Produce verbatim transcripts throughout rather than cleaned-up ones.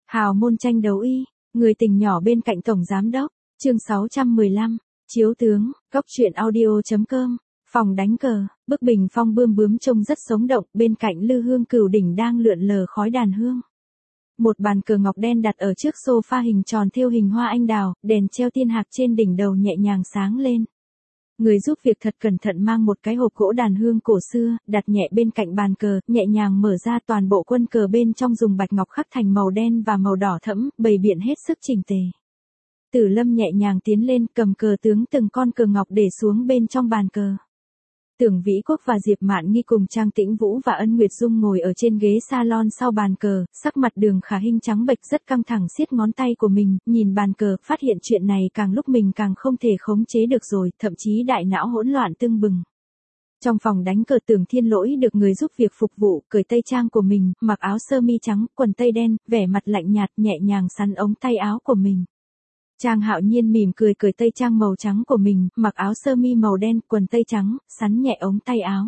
Hào môn tranh đấu y, người tình nhỏ bên cạnh tổng giám đốc, chương sáu trăm mười lăm, chiếu tướng, góc truyện audio.com, phòng đánh cờ, bức bình phong bươm bướm trông rất sống động, bên cạnh lư hương cửu đỉnh đang lượn lờ khói đàn hương. Một bàn cờ ngọc đen đặt ở trước sofa hình tròn thêu hình hoa anh đào, đèn treo thiên hạc trên đỉnh đầu nhẹ nhàng sáng lên. Người giúp việc thật cẩn thận mang một cái hộp gỗ đàn hương cổ xưa, đặt nhẹ bên cạnh bàn cờ, nhẹ nhàng mở ra, toàn bộ quân cờ bên trong dùng bạch ngọc khắc thành màu đen và màu đỏ thẫm, bày biện hết sức chỉnh tề. Tử Lâm nhẹ nhàng tiến lên, cầm cờ tướng từng con cờ ngọc để xuống bên trong bàn cờ. Tưởng Vĩ Quốc và Diệp Mạn Nghi cùng Trang Tĩnh Vũ và Ân Nguyệt Dung ngồi ở trên ghế salon sau bàn cờ, sắc mặt Đường Khả Hinh trắng bệch rất căng thẳng siết ngón tay của mình, nhìn bàn cờ, phát hiện chuyện này càng lúc mình càng không thể khống chế được rồi, thậm chí đại não hỗn loạn tưng bừng. Trong phòng đánh cờ, Tưởng Thiên Lỗi được người giúp việc phục vụ, cởi tây trang của mình, mặc áo sơ mi trắng, quần tây đen, vẻ mặt lạnh nhạt, nhẹ nhàng sắn ống tay áo của mình. Trang Hạo Nhiên mỉm cười cởi tây trang màu trắng của mình, mặc áo sơ mi màu đen, quần tây trắng, sắn nhẹ ống tay áo.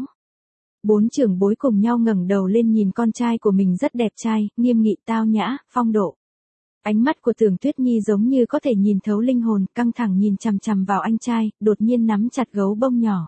Bốn trưởng bối cùng nhau ngẩng đầu lên nhìn con trai của mình rất đẹp trai, nghiêm nghị, tao nhã, phong độ. Ánh mắt của Tưởng Tuyết Nhi giống như có thể nhìn thấu linh hồn, căng thẳng nhìn chằm chằm vào anh trai, đột nhiên nắm chặt gấu bông nhỏ.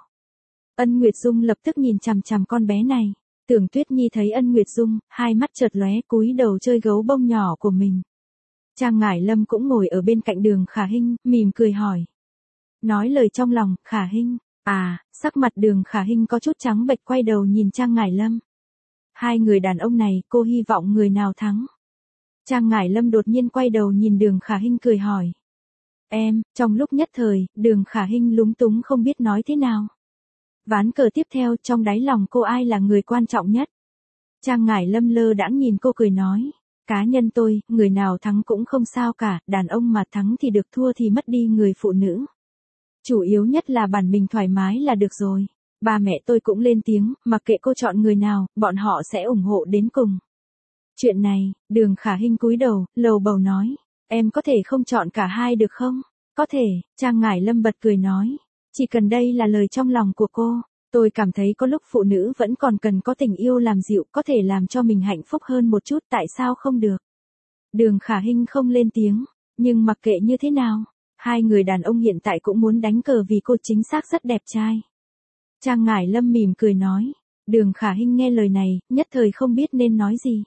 Ân Nguyệt Dung lập tức nhìn chằm chằm con bé này. Tưởng Tuyết Nhi thấy Ân Nguyệt Dung, hai mắt chợt lóe, cúi đầu chơi gấu bông nhỏ của mình. Trang Ngải Lâm cũng ngồi ở bên cạnh Đường Khả Hinh, mỉm cười hỏi. Nói lời trong lòng, Khả Hinh, à, sắc mặt Đường Khả Hinh có chút trắng bệch, quay đầu nhìn Trang Ngải Lâm. Hai người đàn ông này, cô hy vọng người nào thắng? Trang Ngải Lâm đột nhiên quay đầu nhìn Đường Khả Hinh cười hỏi. Em, trong lúc nhất thời, Đường Khả Hinh lúng túng không biết nói thế nào. Ván cờ tiếp theo, trong đáy lòng cô ai là người quan trọng nhất? Trang Ngải Lâm lơ đãng nhìn cô cười nói. Cá nhân tôi, người nào thắng cũng không sao cả, đàn ông mà thắng thì được, thua thì mất đi người phụ nữ. Chủ yếu nhất là bản mình thoải mái là được rồi. Ba mẹ tôi cũng lên tiếng, mặc kệ cô chọn người nào, bọn họ sẽ ủng hộ đến cùng. Chuyện này, Đường Khả Hinh cúi đầu, lầu bầu nói, em có thể không chọn cả hai được không? Có thể, Trang Ngải Lâm bật cười nói, chỉ cần đây là lời trong lòng của cô. Tôi cảm thấy có lúc phụ nữ vẫn còn cần có tình yêu làm dịu, có thể làm cho mình hạnh phúc hơn một chút, tại sao không được? Đường Khả Hinh không lên tiếng, nhưng mặc kệ như thế nào, hai người đàn ông hiện tại cũng muốn đánh cờ vì cô chính xác rất đẹp trai. Trang Ngải Lâm mỉm cười nói, Đường Khả Hinh nghe lời này, nhất thời không biết nên nói gì.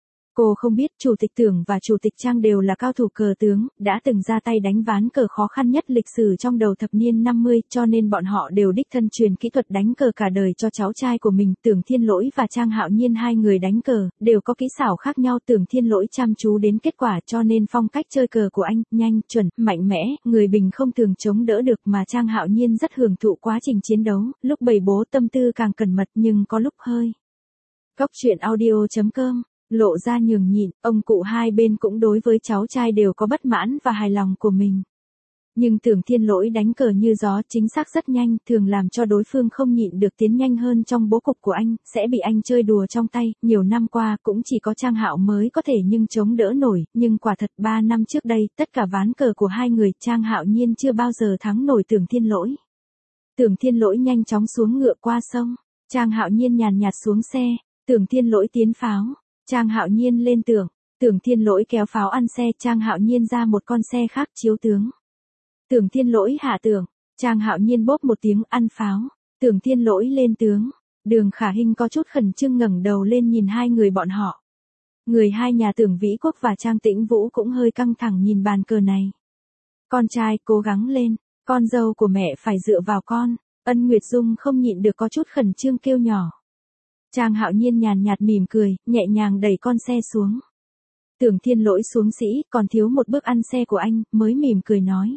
Cô không biết Chủ tịch Tưởng và Chủ tịch Trang đều là cao thủ cờ tướng, đã từng ra tay đánh ván cờ khó khăn nhất lịch sử trong đầu thập niên năm mươi, cho nên bọn họ đều đích thân truyền kỹ thuật đánh cờ cả đời cho cháu trai của mình. Tưởng Thiên Lỗi và Trang Hạo Nhiên hai người đánh cờ, đều có kỹ xảo khác nhau. Tưởng Thiên Lỗi chăm chú đến kết quả, cho nên phong cách chơi cờ của anh, nhanh, chuẩn, mạnh mẽ, người bình không thường chống đỡ được, mà Trang Hạo Nhiên rất hưởng thụ quá trình chiến đấu, lúc bày bố tâm tư càng cẩn mật nhưng có lúc hơi. Góc truyện audio.com lộ ra nhường nhịn, ông cụ hai bên cũng đối với cháu trai đều có bất mãn và hài lòng của mình. Nhưng Tưởng Thiên Lỗi đánh cờ như gió, chính xác rất nhanh, thường làm cho đối phương không nhịn được tiến nhanh hơn trong bố cục của anh, sẽ bị anh chơi đùa trong tay. Nhiều năm qua cũng chỉ có Trang Hạo mới có thể nhưng chống đỡ nổi, nhưng quả thật ba năm trước đây, tất cả ván cờ của hai người, Trang Hạo Nhiên chưa bao giờ thắng nổi Tưởng Thiên Lỗi. Tưởng Thiên Lỗi nhanh chóng xuống ngựa qua sông, Trang Hạo Nhiên nhàn nhạt xuống xe, Tưởng Thiên Lỗi tiến pháo. Trang Hạo Nhiên lên tưởng, Tưởng Thiên Lỗi kéo pháo ăn xe, Trang Hạo Nhiên ra một con xe khác chiếu tướng. Tưởng Thiên Lỗi hạ tưởng, Trang Hạo Nhiên bóp một tiếng ăn pháo, Tưởng Thiên Lỗi lên tướng. Đường Khả Hinh có chút khẩn trương ngẩng đầu lên nhìn hai người bọn họ. Người hai nhà Tưởng Vĩ Quốc và Trang Tĩnh Vũ cũng hơi căng thẳng nhìn bàn cờ này. Con trai cố gắng lên, con dâu của mẹ phải dựa vào con. Ân Nguyệt Dung không nhịn được có chút khẩn trương kêu nhỏ. Trang Hạo Nhiên nhàn nhạt mỉm cười, nhẹ nhàng đẩy con xe xuống. Tưởng Thiên Lỗi xuống sĩ, còn thiếu một bước ăn xe của anh, mới mỉm cười nói.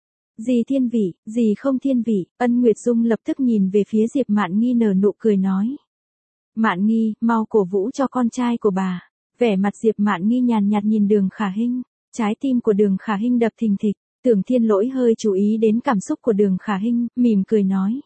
Gì thiên vị, gì không thiên vị, Ân Nguyệt Dung lập tức nhìn về phía Diệp Mạn Nghi nở nụ cười nói. Mạn Nghi, mau cổ vũ cho con trai của bà. Vẻ mặt Diệp Mạn Nghi nhàn nhạt nhìn Đường Khả Hinh, trái tim của Đường Khả Hinh đập thình thịch, Tưởng Thiên Lỗi hơi chú ý đến cảm xúc của Đường Khả Hinh, mỉm cười nói.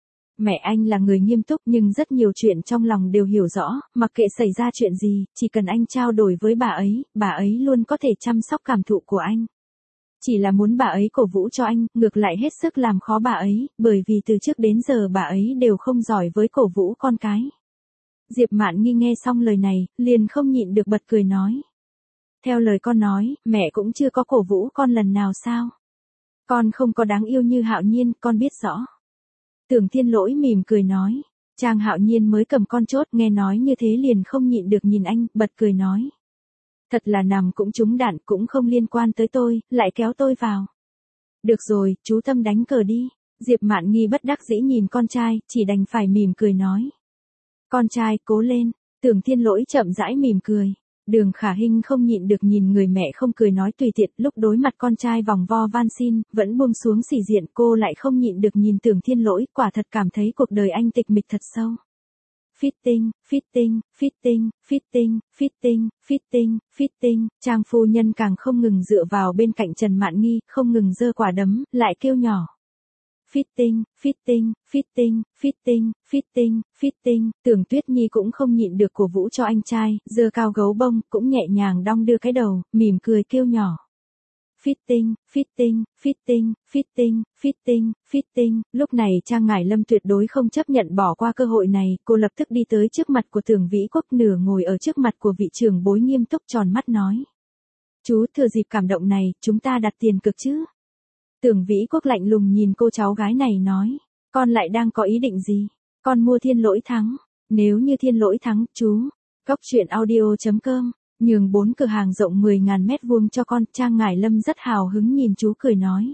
Mẹ anh là người nghiêm túc nhưng rất nhiều chuyện trong lòng đều hiểu rõ, mặc kệ xảy ra chuyện gì, chỉ cần anh trao đổi với bà ấy, bà ấy luôn có thể chăm sóc cảm thụ của anh. Chỉ là muốn bà ấy cổ vũ cho anh, ngược lại hết sức làm khó bà ấy, bởi vì từ trước đến giờ bà ấy đều không giỏi với cổ vũ con cái. Diệp Mạn Nghi nghe xong lời này, liền không nhịn được bật cười nói. Theo lời con nói, mẹ cũng chưa có cổ vũ con lần nào sao? Con không có đáng yêu như Hạo Nhiên, con biết rõ. Tưởng Thiên Lỗi mỉm cười nói. Trang Hạo Nhiên mới cầm con chốt, nghe nói như thế liền không nhịn được nhìn anh, bật cười nói. Thật là nằm cũng trúng đạn, cũng không liên quan tới tôi, lại kéo tôi vào. Được rồi, chú Tâm đánh cờ đi. Diệp Mạn Nghi bất đắc dĩ nhìn con trai, chỉ đành phải mỉm cười nói. Con trai, cố lên. Tưởng Thiên Lỗi chậm rãi mỉm cười. Đường Khả Hinh không nhịn được nhìn người mẹ không cười nói tùy tiện, lúc đối mặt con trai vòng vo van xin, vẫn buông xuống sỉ diện, cô lại không nhịn được nhìn Tưởng Thiên Lỗi, quả thật cảm thấy cuộc đời anh tịch mịch thật sâu. Fitting, fitting, fitting, fitting, fitting, fitting, fitting, Trang phu nhân càng không ngừng dựa vào bên cạnh Trần Mạn Nghi, không ngừng giơ quả đấm, lại kêu nhỏ. Fitting, fitting, fitting, fitting, fitting, fitting, Tưởng Tuyết Nhi cũng không nhịn được cổ vũ cho anh trai, giơ cao gấu bông, cũng nhẹ nhàng đong đưa cái đầu, mỉm cười kêu nhỏ. Fitting, fitting, fitting, fitting, fitting, fitting, lúc này Trang Ngải Lâm tuyệt đối không chấp nhận bỏ qua cơ hội này, cô lập tức đi tới trước mặt của Tưởng Vĩ Quốc, nửa ngồi ở trước mặt của vị trưởng bối nghiêm túc tròn mắt nói. Chú, thừa dịp cảm động này, chúng ta đặt tiền cược chứ? Tưởng Vĩ Quốc lạnh lùng nhìn cô cháu gái này nói, con lại đang có ý định gì? Con mua Thiên Lỗi thắng, nếu như Thiên Lỗi thắng, chú, Cóc truyện audio chấm com, nhường bốn cửa hàng rộng mười nghìn mét vuông cho con. Trang Ngải Lâm rất hào hứng nhìn chú cười nói.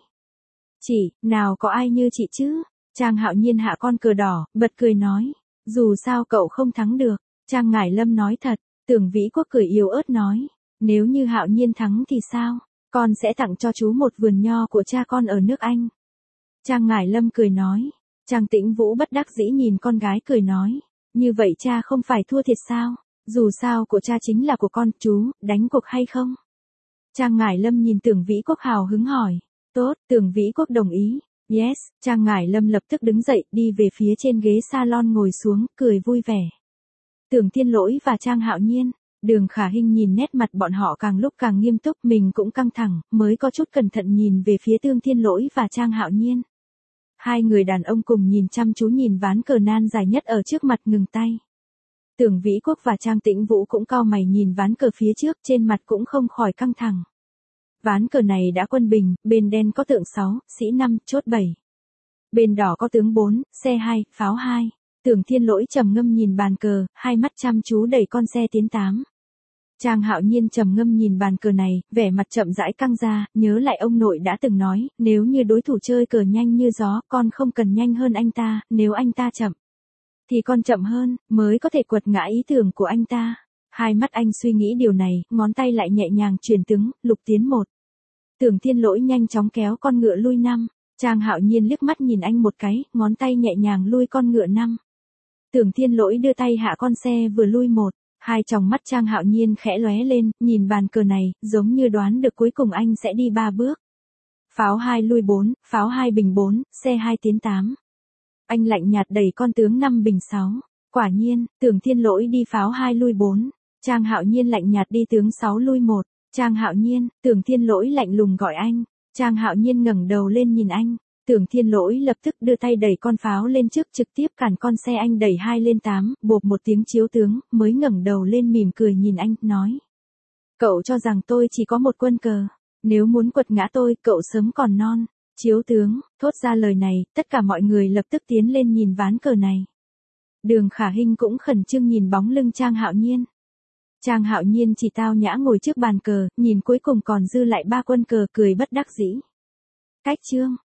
Chị, nào có ai như chị chứ? Trang Hạo Nhiên hạ con cờ đỏ, bật cười nói, dù sao cậu không thắng được. Trang Ngải Lâm nói thật. Tưởng Vĩ Quốc cười yếu ớt nói, nếu như Hạo Nhiên thắng thì sao? Con sẽ tặng cho chú một vườn nho của cha con ở nước Anh. Trang Ngải Lâm cười nói. Trang Tĩnh Vũ bất đắc dĩ nhìn con gái cười nói. Như vậy cha không phải thua thiệt sao? Dù sao của cha chính là của con, chú, đánh cuộc hay không? Trang Ngải Lâm nhìn Tưởng Vĩ Quốc hào hứng hỏi. Tốt, Tưởng Vĩ Quốc đồng ý. Yes, Trang Ngải Lâm lập tức đứng dậy, đi về phía trên ghế salon ngồi xuống, cười vui vẻ. Tưởng Thiên Lỗi và Trang Hạo Nhiên. Đường Khả Hinh nhìn nét mặt bọn họ càng lúc càng nghiêm túc, mình cũng căng thẳng, mới có chút cẩn thận nhìn về phía Tưởng Thiên Lỗi và Trang Hạo Nhiên. Hai người đàn ông cùng nhìn chăm chú nhìn ván cờ nan dài nhất ở trước mặt ngừng tay. Tưởng Vĩ Quốc và Trang Tĩnh Vũ cũng cau mày nhìn ván cờ phía trước, trên mặt cũng không khỏi căng thẳng. Ván cờ này đã quân bình, bên đen có tượng sáu, sĩ năm, chốt bảy. Bên đỏ có tướng bốn, xe hai, pháo hai. Tưởng Thiên Lỗi trầm ngâm nhìn bàn cờ, hai mắt chăm chú đẩy con xe tiến tám. Trang Hạo Nhiên trầm ngâm nhìn bàn cờ này, vẻ mặt chậm rãi căng ra, nhớ lại ông nội đã từng nói, nếu như đối thủ chơi cờ nhanh như gió, con không cần nhanh hơn anh ta, nếu anh ta chậm, thì con chậm hơn, mới có thể quật ngã ý tưởng của anh ta. Hai mắt anh suy nghĩ điều này, ngón tay lại nhẹ nhàng chuyển tướng, lục tiến một. Tưởng Thiên Lỗi nhanh chóng kéo con ngựa lui năm. Trang Hạo Nhiên liếc mắt nhìn anh một cái, ngón tay nhẹ nhàng lui con ngựa năm. Tưởng Thiên Lỗi đưa tay hạ con xe vừa lui một. Hai tròng mắt Trang Hạo Nhiên khẽ lóe lên, nhìn bàn cờ này, giống như đoán được cuối cùng anh sẽ đi ba bước. Pháo hai lui bốn, pháo hai bình bốn, xe hai tiến tám. Anh lạnh nhạt đẩy con tướng năm bình sáu. Quả nhiên, Tưởng Thiên Lỗi đi pháo hai lui bốn. Trang Hạo Nhiên lạnh nhạt đi tướng sáu lui một. Trang Hạo Nhiên, Tưởng Thiên Lỗi lạnh lùng gọi anh. Trang Hạo Nhiên ngẩng đầu lên nhìn anh. Tưởng Thiên Lỗi lập tức đưa tay đẩy con pháo lên trước, trực tiếp cản con xe anh đẩy hai lên tám, bộp một tiếng chiếu tướng, mới ngẩng đầu lên mỉm cười nhìn anh, nói. Cậu cho rằng tôi chỉ có một quân cờ. Nếu muốn quật ngã tôi, cậu sớm còn non. Chiếu tướng, thốt ra lời này, tất cả mọi người lập tức tiến lên nhìn ván cờ này. Đường Khả Hinh cũng khẩn trương nhìn bóng lưng Trang Hạo Nhiên. Trang Hạo Nhiên chỉ tao nhã ngồi trước bàn cờ, nhìn cuối cùng còn dư lại ba quân cờ, cười bất đắc dĩ. Cách chương.